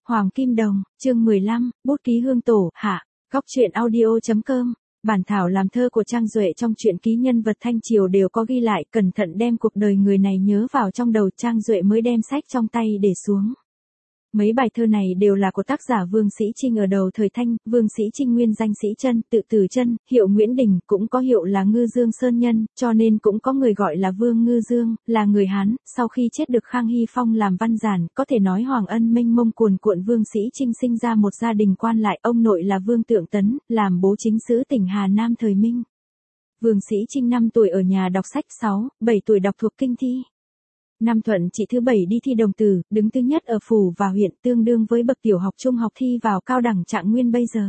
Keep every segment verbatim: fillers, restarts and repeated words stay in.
Hoàng Kim Đồng, chương mười lăm, bút ký hương tổ, hạ, góc truyện audio.com. Bản thảo làm thơ của Trang Duệ trong truyện ký nhân vật Thanh Triều đều có ghi lại, cẩn thận đem cuộc đời người này nhớ vào trong đầu, Trang Duệ mới đem sách trong tay để xuống. Mấy bài thơ này đều là của tác giả Vương Sĩ Trinh ở đầu thời Thanh. Vương Sĩ Trinh nguyên danh Sĩ Trân, tự Từ Trân, hiệu Nguyễn Đình, cũng có hiệu là Ngư Dương Sơn Nhân, cho nên cũng có người gọi là Vương Ngư Dương, là người Hán. Sau khi chết được Khang Hy Phong làm văn giản, có thể nói hoàng ân mênh mông cuồn cuộn. Vương Sĩ Trinh sinh ra một gia đình quan lại, ông nội là Vương Tượng Tấn, làm bố chính sứ tỉnh Hà Nam thời Minh. Vương Sĩ Trinh năm tuổi ở nhà đọc sách, sáu, bảy tuổi đọc thuộc kinh thi. Năm Thuận Trị thứ bảy đi thi đồng tử, đứng thứ nhất ở phủ và huyện, tương đương với bậc tiểu học trung học thi vào cao đẳng trạng nguyên bây giờ.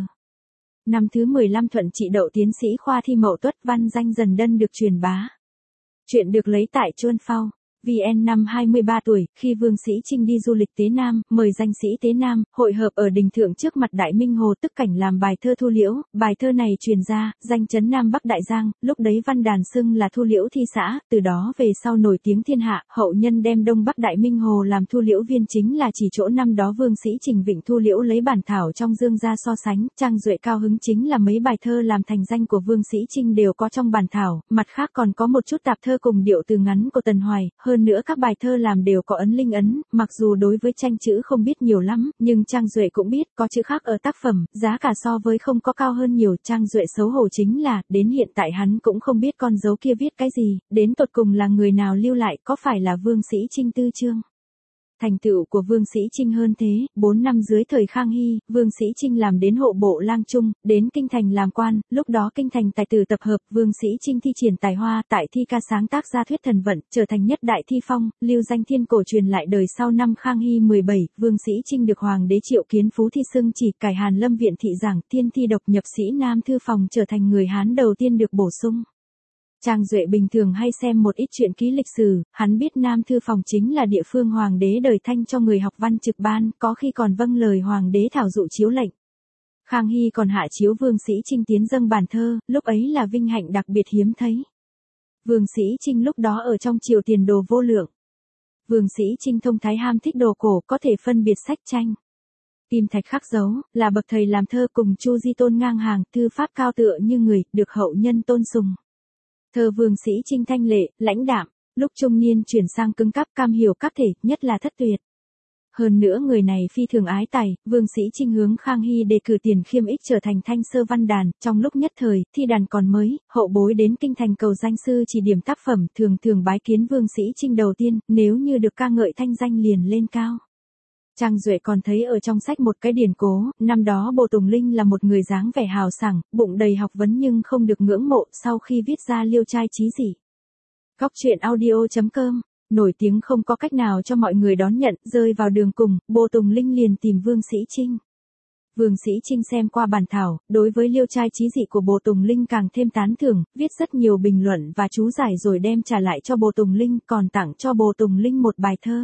Năm thứ mười lăm Thuận Trị đậu tiến sĩ khoa thi Mậu Tuất, văn danh dần đân được truyền bá. Chuyện được lấy tại Chuân Phao. vê en năm hai mươi ba tuổi, khi Vương Sĩ Trinh đi du lịch Tế Nam, mời danh sĩ Tế Nam, hội hợp ở đình thượng trước mặt Đại Minh Hồ tức cảnh làm bài thơ Thu Liễu. Bài thơ này truyền ra, danh chấn Nam Bắc Đại Giang, lúc đấy văn đàn xưng là Thu Liễu thi xã, từ đó về sau nổi tiếng thiên hạ. Hậu nhân đem Đông Bắc Đại Minh Hồ làm Thu Liễu viên, chính là chỉ chỗ năm đó Vương Sĩ Trinh vịnh Thu Liễu lấy bản thảo trong Dương ra so sánh. Trang Duệ cao hứng chính là mấy bài thơ làm thành danh của Vương Sĩ Trinh đều có trong bản thảo, mặt khác còn có một chút tạp thơ cùng điệu từ ngắn của Tần Hoài, hơn nữa các bài thơ làm đều có ấn linh ấn. Mặc dù đối với tranh chữ không biết nhiều lắm, nhưng Trang Duệ cũng biết có chữ khác ở tác phẩm, giá cả so với không có cao hơn nhiều. Trang Duệ xấu hổ chính là, đến hiện tại hắn cũng không biết con dấu kia viết cái gì, đến tột cùng là người nào lưu lại, có phải là Vương Sĩ Trinh tư chương. Thành tựu của Vương Sĩ Trinh hơn thế, bốn năm dưới thời Khang Hy, Vương Sĩ Trinh làm đến hộ bộ lang trung, đến kinh thành làm quan, lúc đó kinh thành tài tử tập hợp, Vương Sĩ Trinh thi triển tài hoa, tại thi ca sáng tác ra thuyết thần vận, trở thành nhất đại thi phong, lưu danh thiên cổ truyền lại đời. Sau năm Khang Hy mười bảy, Vương Sĩ Trinh được hoàng đế Triệu Kiến Phú thi xưng chỉ, cải Hàn Lâm viện thị giảng, thiên thi độc nhập sĩ Nam thư phòng, trở thành người Hán đầu tiên được bổ sung. Trang Duệ bình thường hay xem một ít truyện ký lịch sử, hắn biết Nam thư phòng chính là địa phương hoàng đế đời Thanh cho người học văn trực ban, có khi còn vâng lời hoàng đế thảo dụ chiếu lệnh. Khang Hy còn hạ chiếu Vương Sĩ Trinh tiến dâng bản thơ, lúc ấy là vinh hạnh đặc biệt hiếm thấy. Vương Sĩ Trinh lúc đó ở trong triều tiền đồ vô lượng. Vương Sĩ Trinh thông thái ham thích đồ cổ, có thể phân biệt sách tranh. Kim thạch khắc dấu, là bậc thầy làm thơ cùng Chu Di Tôn ngang hàng, thư pháp cao tựa như người, được hậu nhân tôn sùng. Thơ Vương Sĩ Trinh thanh lệ, lãnh đạm, lúc trung niên chuyển sang cứng cáp, cam hiểu các thể, nhất là thất tuyệt. Hơn nữa người này phi thường ái tài, Vương Sĩ Trinh hướng Khang Hy đề cử Tiền Khiêm Ích trở thành thanh sơ văn đàn, trong lúc nhất thời, thi đàn còn mới, hậu bối đến kinh thành cầu danh sư chỉ điểm tác phẩm, thường thường bái kiến Vương Sĩ Trinh đầu tiên, nếu như được ca ngợi thanh danh liền lên cao. Trang Duệ còn thấy ở trong sách một cái điển cố, năm đó Bồ Tùng Linh là một người dáng vẻ hào sảng, bụng đầy học vấn nhưng không được ngưỡng mộ, sau khi viết ra Liêu Trai Chí Dị. Góc truyện audio.com, nổi tiếng không có cách nào cho mọi người đón nhận, rơi vào đường cùng, Bồ Tùng Linh liền tìm Vương Sĩ Trinh. Vương Sĩ Trinh xem qua bản thảo, đối với Liêu Trai Chí Dị của Bồ Tùng Linh càng thêm tán thưởng, viết rất nhiều bình luận và chú giải rồi đem trả lại cho Bồ Tùng Linh, còn tặng cho Bồ Tùng Linh một bài thơ.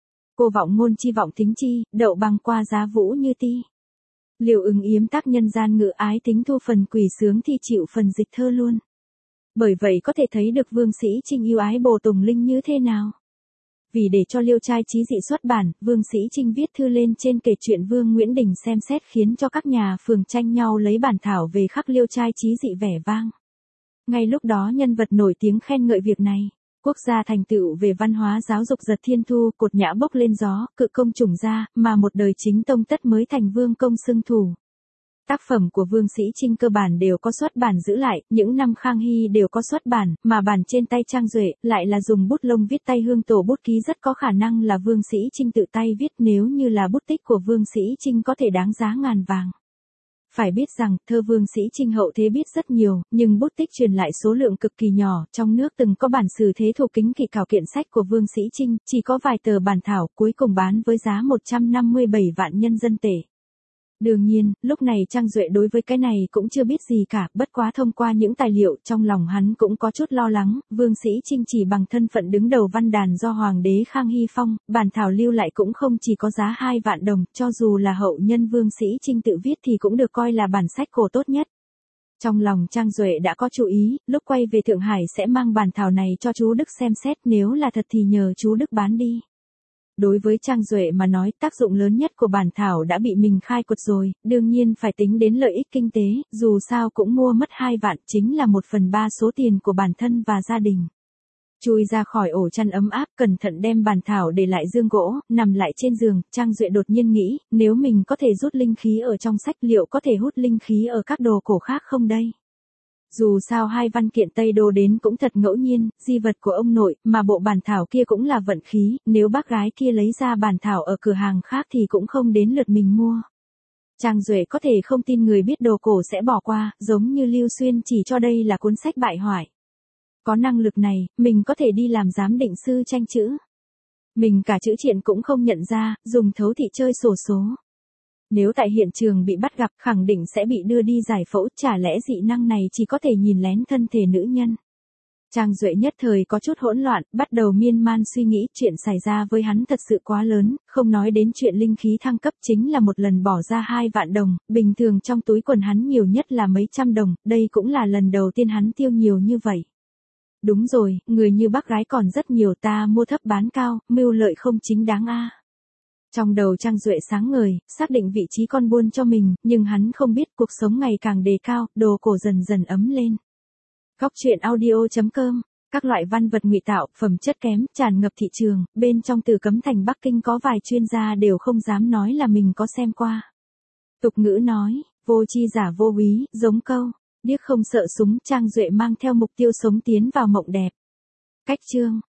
Cô vọng ngôn chi vọng thính chi, đậu băng qua giá vũ như ti. Liều ứng yếm tác nhân gian ngự ái tính thu phần quỷ sướng thì chịu phần dịch thơ luôn. Bởi vậy có thể thấy được Vương Sĩ Trinh yêu ái Bồ Tùng Linh như thế nào. Vì để cho Liêu Trai Chí Dị xuất bản, Vương Sĩ Trinh viết thư lên trên kể chuyện Vương Nguyễn Đình xem xét, khiến cho các nhà phường tranh nhau lấy bản thảo về khắc Liêu Trai Chí Dị vẻ vang. Ngay lúc đó nhân vật nổi tiếng khen ngợi việc này. Quốc gia thành tựu về văn hóa giáo dục giật thiên thu, cột nhã bốc lên gió, cự công trùng ra, mà một đời chính tông tất mới thành vương công xưng thủ. Tác phẩm của Vương Sĩ Trinh cơ bản đều có xuất bản giữ lại, những năm Khang Hy đều có xuất bản, mà bản trên tay Trang Duệ lại là dùng bút lông viết tay hương tổ, bút ký rất có khả năng là Vương Sĩ Trinh tự tay viết, nếu như là bút tích của Vương Sĩ Trinh có thể đáng giá ngàn vàng. Phải biết rằng, thơ Vương Sĩ Trinh hậu thế biết rất nhiều, nhưng bút tích truyền lại số lượng cực kỳ nhỏ, trong nước từng có bản sử thế thủ kính kỳ khảo kiện sách của Vương Sĩ Trinh, chỉ có vài tờ bản thảo, cuối cùng bán với giá một trăm năm mươi bảy vạn nhân dân tệ. Đương nhiên, lúc này Trang Duệ đối với cái này cũng chưa biết gì cả, bất quá thông qua những tài liệu, trong lòng hắn cũng có chút lo lắng. Vương Sĩ Trinh chỉ bằng thân phận đứng đầu văn đàn do Hoàng đế Khang Hy phong, bản thảo lưu lại cũng không chỉ có giá hai vạn đồng, cho dù là hậu nhân Vương Sĩ Trinh tự viết thì cũng được coi là bản sách cổ tốt nhất. Trong lòng Trang Duệ đã có chú ý, lúc quay về Thượng Hải sẽ mang bản thảo này cho chú Đức xem xét, nếu là thật thì nhờ chú Đức bán đi. Đối với Trang Duệ mà nói, tác dụng lớn nhất của bản thảo đã bị mình khai quật rồi, đương nhiên phải tính đến lợi ích kinh tế, dù sao cũng mua mất hai vạn, chính là một phần ba số tiền của bản thân và gia đình. Chui ra khỏi ổ chăn ấm áp, cẩn thận đem bản thảo để lại giường gỗ, nằm lại trên giường, Trang Duệ đột nhiên nghĩ, nếu mình có thể rút linh khí ở trong sách liệu có thể hút linh khí ở các đồ cổ khác không đây? Dù sao hai văn kiện Tây Đô đến cũng thật ngẫu nhiên, di vật của ông nội, mà bộ bản thảo kia cũng là vận khí, nếu bác gái kia lấy ra bản thảo ở cửa hàng khác thì cũng không đến lượt mình mua. Trang Duệ có thể không tin người biết đồ cổ sẽ bỏ qua, giống như Lưu Xuyên chỉ cho đây là cuốn sách bại hoại. Có năng lực này, mình có thể đi làm giám định sư tranh chữ. Mình cả chữ triện cũng không nhận ra, dùng thấu thị chơi xổ số. Nếu tại hiện trường bị bắt gặp, khẳng định sẽ bị đưa đi giải phẫu, chả lẽ dị năng này chỉ có thể nhìn lén thân thể nữ nhân. Trang Duệ nhất thời có chút hỗn loạn, bắt đầu miên man suy nghĩ, chuyện xảy ra với hắn thật sự quá lớn, không nói đến chuyện linh khí thăng cấp chính là một lần bỏ ra hai vạn đồng, bình thường trong túi quần hắn nhiều nhất là mấy trăm đồng, đây cũng là lần đầu tiên hắn tiêu nhiều như vậy. Đúng rồi, người như bác gái còn rất nhiều, ta mua thấp bán cao, mưu lợi không chính đáng a. Trong đầu Trang Duệ sáng ngời, xác định vị trí con buôn cho mình, nhưng hắn không biết cuộc sống ngày càng đề cao, đồ cổ dần dần ấm lên. Góc truyện audio chấm com, các loại văn vật ngụy tạo, phẩm chất kém, tràn ngập thị trường, bên trong Từ Cấm Thành Bắc Kinh có vài chuyên gia đều không dám nói là mình có xem qua. Tục ngữ nói, vô chi giả vô úy, giống câu, điếc không sợ súng, Trang Duệ mang theo mục tiêu sống tiến vào mộng đẹp. Cách chương